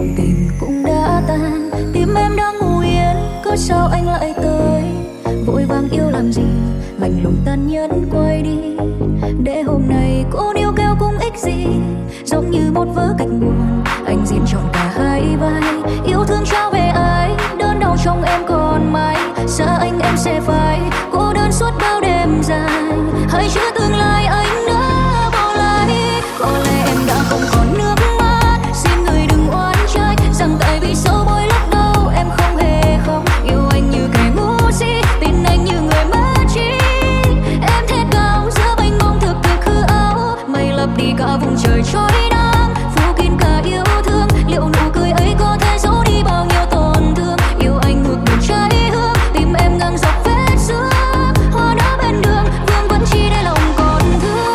Cuộc tình cũng đã tan, tim em đang ngủ yên, cớ sao anh lại tới? Vội vàng yêu làm gì, lạnh lùng tàn nhẫn quay đi. Để hôm nay cô níu kéo cũng ích gì, giống như một vở kịch buồn, anh diễn trọn cả hai vai. Yêu thương trao về ai, đớn đau trong em còn mãi. Xa anh em sẽ phải cô đơn suốt bao đêm dài, hãy chữa tương lai anh đã bỏ lại. Có lẽ em đã không còn nước mắt, xin người đừng oán trách rằng tại vì sâu bối lúc đầu em không hề không yêu anh như kẻ ngu si, tin anh như người mất trí. Em thét gào giữa mênh mông thực thực hư ảo, mây lấp đi cả vùng trời trôi nắng, phủ kín cả yêu thương. Liệu nụ cười ấy có thể giấu đi bao nhiêu tổn thương? Yêu anh ngược đường cháy hương, tim em ngang dọc vết xưa. Hoa đó bên đường vương vẫn chỉ để lòng còn thương.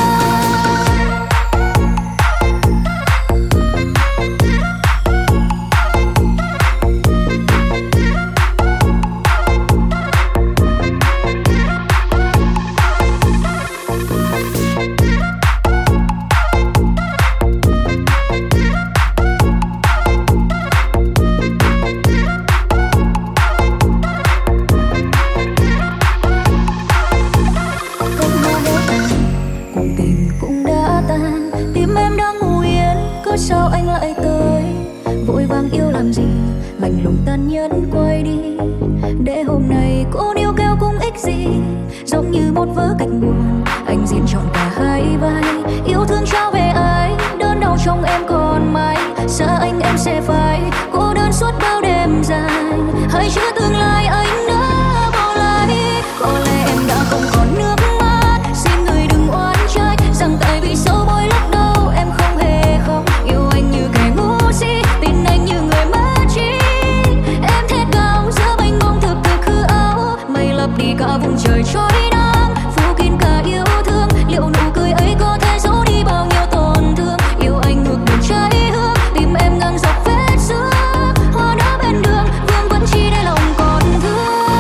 Sao anh lại tới? Vội vàng yêu làm gì, lạnh lùng tàn nhẫn quay đi. Để hôm nay cô níu kéo cũng ích gì, giống như một vở kịch buồn, anh diễn trọn cả hai vai. Yêu thương trao về ai, đớn đau trong em còn mãi. Xa anh em sẽ phải cô đơn suốt bao đêm dài, hãy chữa tương lai anh đã bỏ lại. Có lẽ em đã không còn nước mắt, xin người đừng oán trách rằng tại vì sâu bối lúc đầu em không hề không yêu anh như kẻ ngu si, tin anh như người mất trí. Em thét gào giữa mênh mông thực thực hư ảo, mây lấp đi cả vùng trời trôi nắng, phủ kín cả yêu thương. Liệu nụ cười ấy có thể giấu đi bao nhiêu tổn thương? Yêu anh ngược đường cháy hương, tim em ngang dọc vết xưa. Hoa đó bên đường vương vẫn chỉ để lòng còn thương.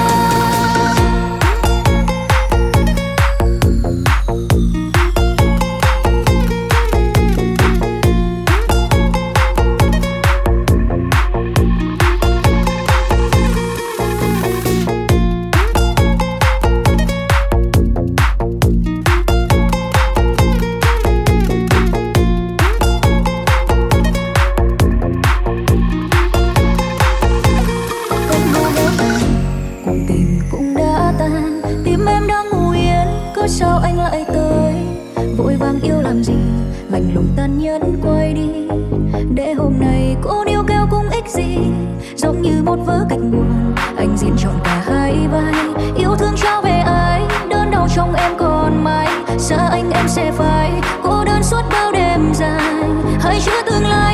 Sao anh lại tới? Vội vàng yêu làm gì, lạnh lùng tàn nhẫn quay đi. Để hôm nay cô níu kéo cũng ích gì, giống như một vở kịch buồn, anh diễn trọn cả hai vai. Yêu thương trao về ai, đớn đau trong em còn mãi. Xa anh em sẽ phải cô đơn suốt bao đêm dài, hãy chữa tương lai